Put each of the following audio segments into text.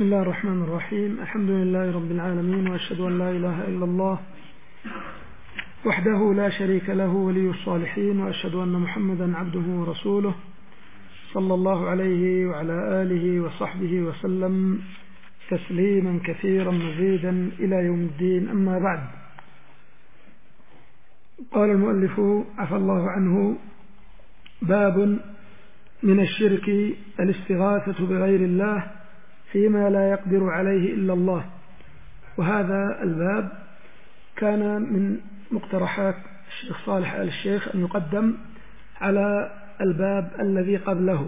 بسم الله الرحمن الرحيم. الحمد لله رب العالمين، وأشهد أن لا إله إلا الله وحده لا شريك له ولي الصالحين، وأشهد أن محمدا عبده ورسوله صلى الله عليه وعلى آله وصحبه وسلم تسليما كثيرا مزيدا إلى يوم الدين. أما بعد، قال المؤلف عفى الله عنه: باب من الشرك الاستغاثة بغير الله فيما لا يقدر عليه إلا الله. وهذا الباب كان من مقترحات الشيخ صالح آل الشيخ أن يقدم على الباب الذي قبله،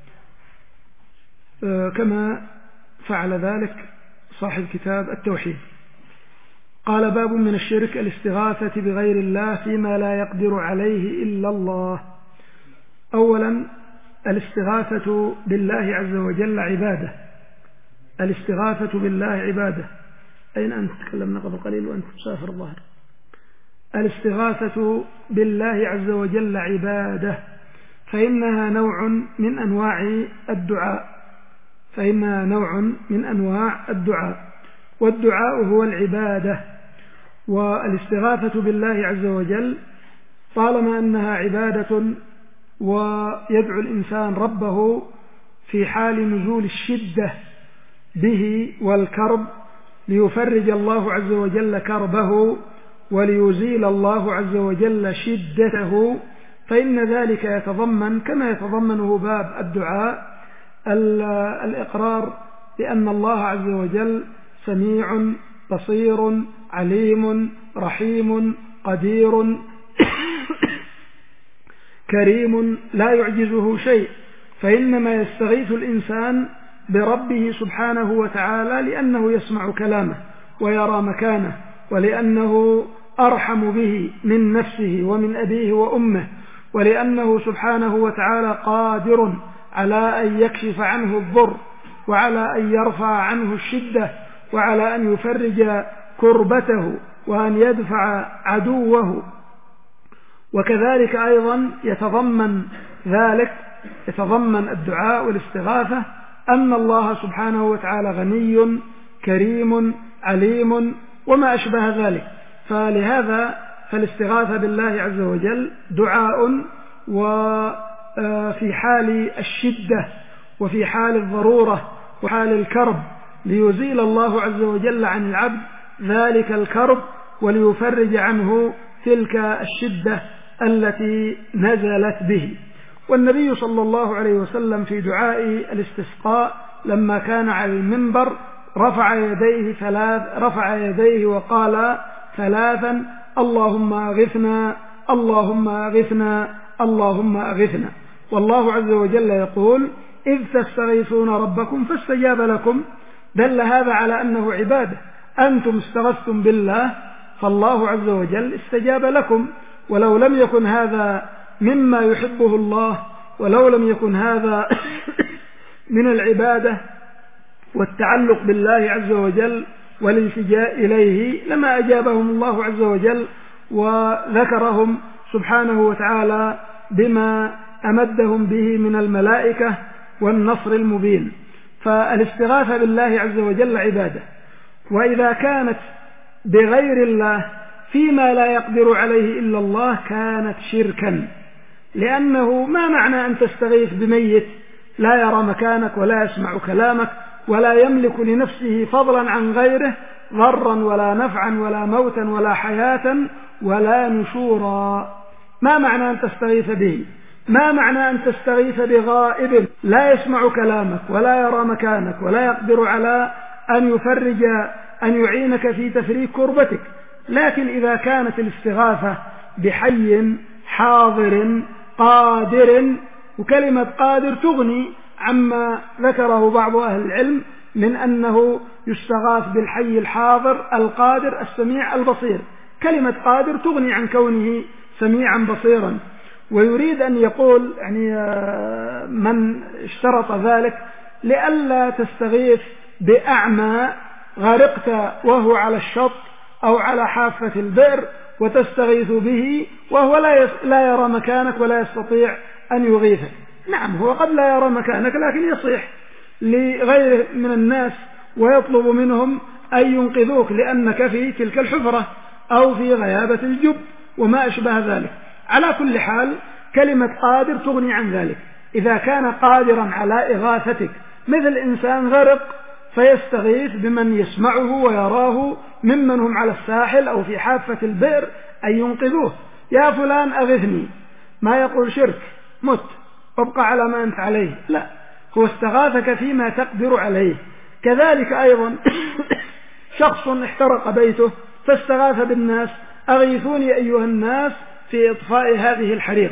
كما فعل ذلك صاحب كتاب التوحيد. قال: باب من الشرك الاستغاثة بغير الله فيما لا يقدر عليه إلا الله. أولا، الاستغاثة بالله عز وجل عبادة. الاستغاثة بالله عبادة. أين أنت؟ تكلمنا قبل قليل وأنت مسافر الظهر. الاستغاثة بالله عز وجل عبادة، فإنها نوع من أنواع الدعاء، والدعاء هو العبادة. والاستغاثة بالله عز وجل طالما أنها عبادة، ويدعو الإنسان ربه في حال نزول الشدة به والكرب ليفرج الله عز وجل كربه وليزيل الله عز وجل شدته، فإن ذلك يتضمن كما يتضمنه باب الدعاء الإقرار بأن الله عز وجل سميع بصير عليم رحيم قدير كريم لا يعجزه شيء. فإنما يستغيث الإنسان بربه سبحانه وتعالى لأنه يسمع كلامه ويرى مكانه، ولأنه أرحم به من نفسه ومن أبيه وأمه، ولأنه سبحانه وتعالى قادر على أن يكشف عنه الضر، وعلى أن يرفع عنه الشدة، وعلى أن يفرج كربته، وأن يدفع عدوه. وكذلك أيضا يتضمن الدعاء والاستغاثة أن الله سبحانه وتعالى غني كريم عليم وما أشبه ذلك. فلهذا فالاستغاثة بالله عز وجل دعاء، وفي حال الشدة وفي حال الضرورة وحال الكرب ليزيل الله عز وجل عن العبد ذلك الكرب وليفرج عنه تلك الشدة التي نزلت به. والنبي صلى الله عليه وسلم في دعاء الاستسقاء لما كان على المنبر رفع يديه وقال ثلاثا: اللهم أغثنا اللهم أغثنا اللهم أغثنا. والله عز وجل يقول: إذ تستغيثون ربكم فاستجاب لكم. دل هذا على أنه عبادة. أنتم استغثتم بالله فالله عز وجل استجاب لكم. ولو لم يكن هذا مما يحبه الله، ولو لم يكن هذا من العبادة والتعلق بالله عز وجل والالتجاء إليه، لما أجابهم الله عز وجل وذكرهم سبحانه وتعالى بما أمدهم به من الملائكة والنصر المبين. فالاستغاثة بالله عز وجل عبادة، وإذا كانت بغير الله فيما لا يقدر عليه إلا الله كانت شركا، لأنه ما معنى أن تستغيث بميت لا يرى مكانك ولا يسمع كلامك ولا يملك لنفسه فضلا عن غيره ضرا ولا نفعا ولا موتا ولا حياة ولا نشورا؟ ما معنى أن تستغيث به؟ ما معنى أن تستغيث بغائب لا يسمع كلامك ولا يرى مكانك ولا يقدر على أن يعينك في تفريج كربتك؟ لكن إذا كانت الاستغاثة بحي حاضر قادر، وكلمة قادر تغني عما ذكره بعض أهل العلم من أنه يستغاث بالحي الحاضر القادر السميع البصير. كلمة قادر تغني عن كونه سميعا بصيرا. ويريد أن يقول يعني من اشترط ذلك لئلا تستغيث بأعمى غرقت وهو على الشط أو على حافة البئر وتستغيث به وهو لا يرى مكانك ولا يستطيع أن يغيثك. نعم، هو قد لا يرى مكانك لكن يصيح لغيره من الناس ويطلب منهم أن ينقذوك لأنك في تلك الحفرة أو في غيابة الجب وما أشبه ذلك. على كل حال كلمة قادر تغني عن ذلك. إذا كان قادرا على إغاثتك مثل إنسان غرق فيستغيث بمن يسمعه ويراه ممن هم على الساحل أو في حافة البئر أن ينقذوه. يا فلان أغثني، ما يقول شرك مت وابقى على ما أنت عليه، لا، هو استغاثك فيما تقدر عليه. كذلك أيضا شخص احترق بيته فاستغاث بالناس أغيثوني أيها الناس في إطفاء هذه الحريق،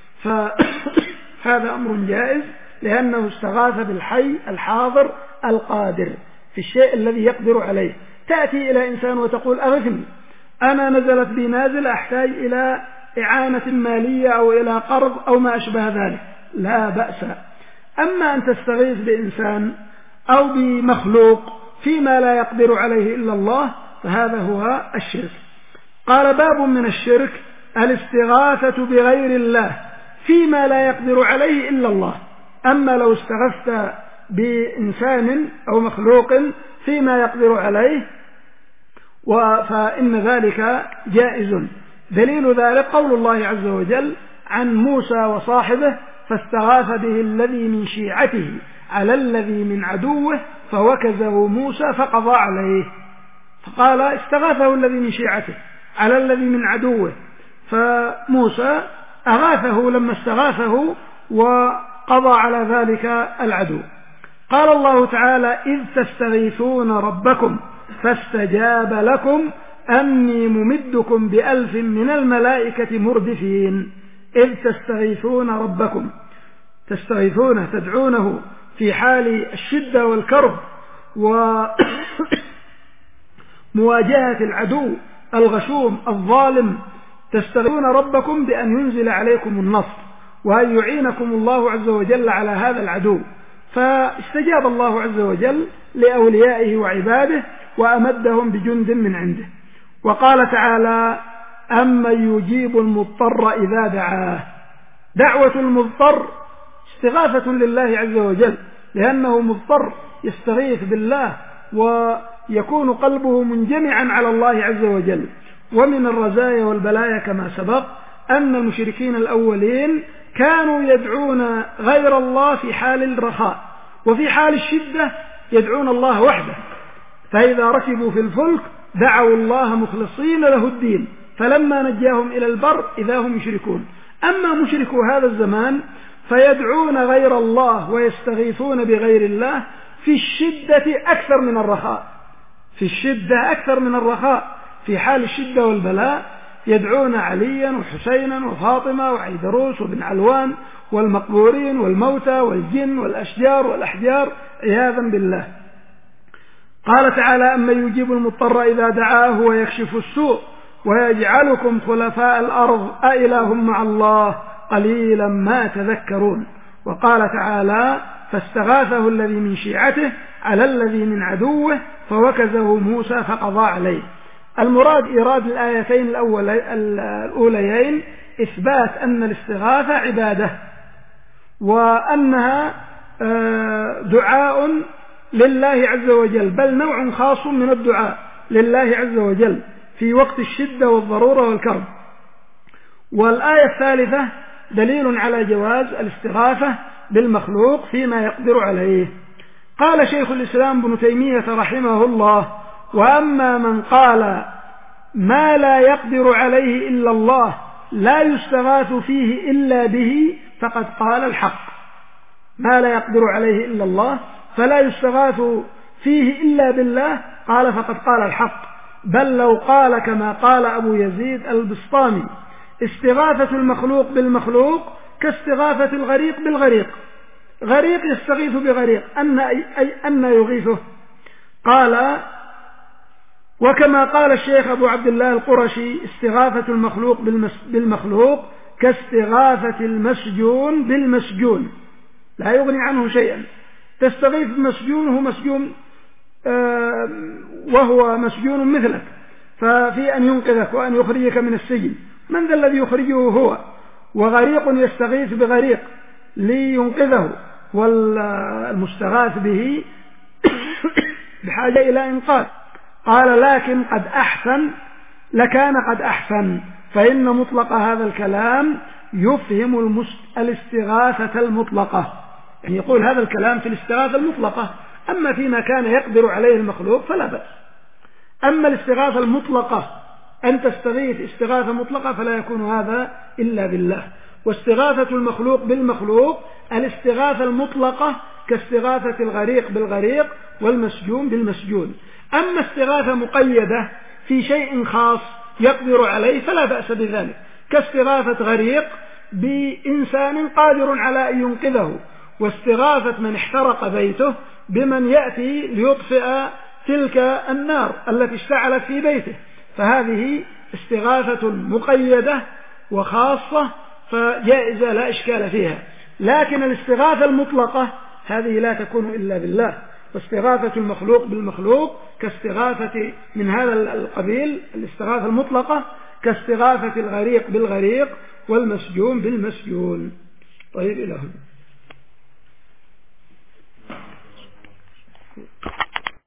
فهذا أمر جائز لأنه استغاث بالحي الحاضر القادر في الشيء الذي يقدر عليه. تأتي إلى إنسان وتقول أغثني، أنا نزلت بي نازل أحتاج إلى إعانة مالية أو إلى قرض أو ما أشبه ذلك، لا بأس. أما أن تستغيث بإنسان أو بمخلوق فيما لا يقدر عليه إلا الله فهذا هو الشرك. قال باب من الشرك الاستغاثة بغير الله فيما لا يقدر عليه إلا الله. أما لو استغثت بإنسان أو مخلوق فيما يقدر عليه فإن ذلك جائز. دليل ذلك قول الله عز وجل عن موسى وصاحبه فاستغاث به الذي من شيعته على الذي من عدوه فوكزه موسى فقضى عليه. فقال استغاثه الذي من شيعته على الذي من عدوه، فموسى أغاثه لما استغاثه وقضى على ذلك العدو. قال الله تعالى إذ تستغيثون ربكم فاستجاب لكم أني ممدكم ب1000 من الملائكة مردفين. إذ تستغيثون ربكم، تستغيثونه تدعونه في حال الشدة والكرب ومواجهة العدو الغشوم الظالم، تستغيثون ربكم بأن ينزل عليكم النصر وأن يعينكم الله عز وجل على هذا العدو. فاستجاب الله عز وجل لأوليائه وعباده وأمدهم بجند من عنده. وقال تعالى أمن يجيب المضطر إذا دعاه. دعوة المضطر استغاثة لله عز وجل لأنه مضطر يستغيث بالله ويكون قلبه منجمعا على الله عز وجل. ومن الرزايا والبلايا كما سبق أن المشركين الأولين كانوا يدعون غير الله في حال الرخاء، وفي حال الشدة يدعون الله وحده، فإذا ركبوا في الفلك دعوا الله مخلصين له الدين فلما نجاهم إلى البر إذا هم يشركون. أما مشركو هذا الزمان فيدعون غير الله ويستغيثون بغير الله في الشدة أكثر من الرخاء، في الشدة أكثر من الرخاء. في حال الشدة والبلاء يدعون عليا وحسينا وفاطمة وعيدروس وبن علوان والمقبورين والموتى والجن والأشجار والأحجار عياذا بالله. قال تعالى أمن يجيب المضطر إذا دعاه ويكشف السوء ويجعلكم خلفاء الأرض أإله مع الله قليلا ما تذكرون. وقال تعالى فاستغاثه الذي من شيعته على الذي من عدوه فوكزه موسى فقضى عليه. المراد إيراد الآيتين الأوليين إثبات أن الاستغاثة عبادة وأنها دعاء لله عز وجل، بل نوع خاص من الدعاء لله عز وجل في وقت الشدة والضرورة والكرب. والآية الثالثة دليل على جواز الاستغاثة بالمخلوق فيما يقدر عليه. قال شيخ الإسلام ابن تيمية رحمه الله وأما من قال ما لا يقدر عليه إلا الله لا يستغاث فيه إلا به فقد قال الحق. ما لا يقدر عليه إلا الله فلا يستغاث فيه إلا بالله قال فقد قال الحق. بل لو قال كما قال أبو يزيد البسطامي استغاثة المخلوق بالمخلوق كاستغاثة الغريق بالغريق. غريق يستغيث بغريق أن يغيثه. قال وكما قال الشيخ أبو عبد الله القرشي استغاثة المخلوق بالمخلوق كاستغاثة المسجون بالمسجون لا يغني عنه شيئا. تستغيث بمسجون هو مسجون وهو مسجون مثلك، ففي أن ينقذك وأن يخرجك من السجن، من ذا الذي يخرجه هو. وغريق يستغيث بغريق لينقذه، والمستغاث به بحاجة إلى إنقاذ. قال لكن قد أحسن، لكان قد أحسن، فإن مطلق هذا الكلام يفهم الاستغاثة المطلقة. يعني يقول هذا الكلام في الاستغاثة المطلقة، أما فيما كان يقدر عليه المخلوق فلا بأس. أما الاستغاثة المطلقة أن تستغيث استغاثة مطلقة فلا يكون هذا إلا بالله. واستغاثة المخلوق بالمخلوق الاستغاثة المطلقة كاستغاثة الغريق بالغريق والمسجون بالمسجون. أما استغاثة مقيدة في شيء خاص يقدر عليه فلا بأس بذلك، كاستغاثة غريق بإنسان قادر على أن ينقذه، واستغاثة من احترق بيته بمن يأتي ليطفئ تلك النار التي اشتعلت في بيته، فهذه استغاثة مقيدة وخاصة فجائزة لا إشكال فيها. لكن الاستغاثة المطلقة هذه لا تكون إلا بالله. واستغاثة المخلوق بالمخلوق كاستغاثة من هذا القبيل، الاستغاثة المطلقة كاستغاثة الغريق بالغريق والمسجون بالمسجون. طيب إلى هنا.